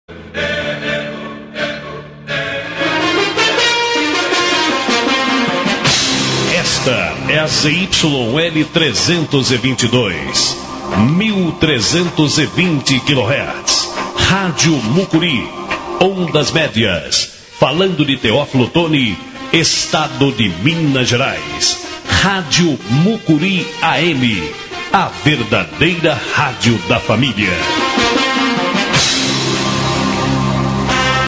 Esta é a ZYL 322, 1320 kHz. Rádio Mucuri, ondas médias, falando de Teófilo Otoni, estado de Minas Gerais. Rádio Mucuri AM, a verdadeira rádio da família.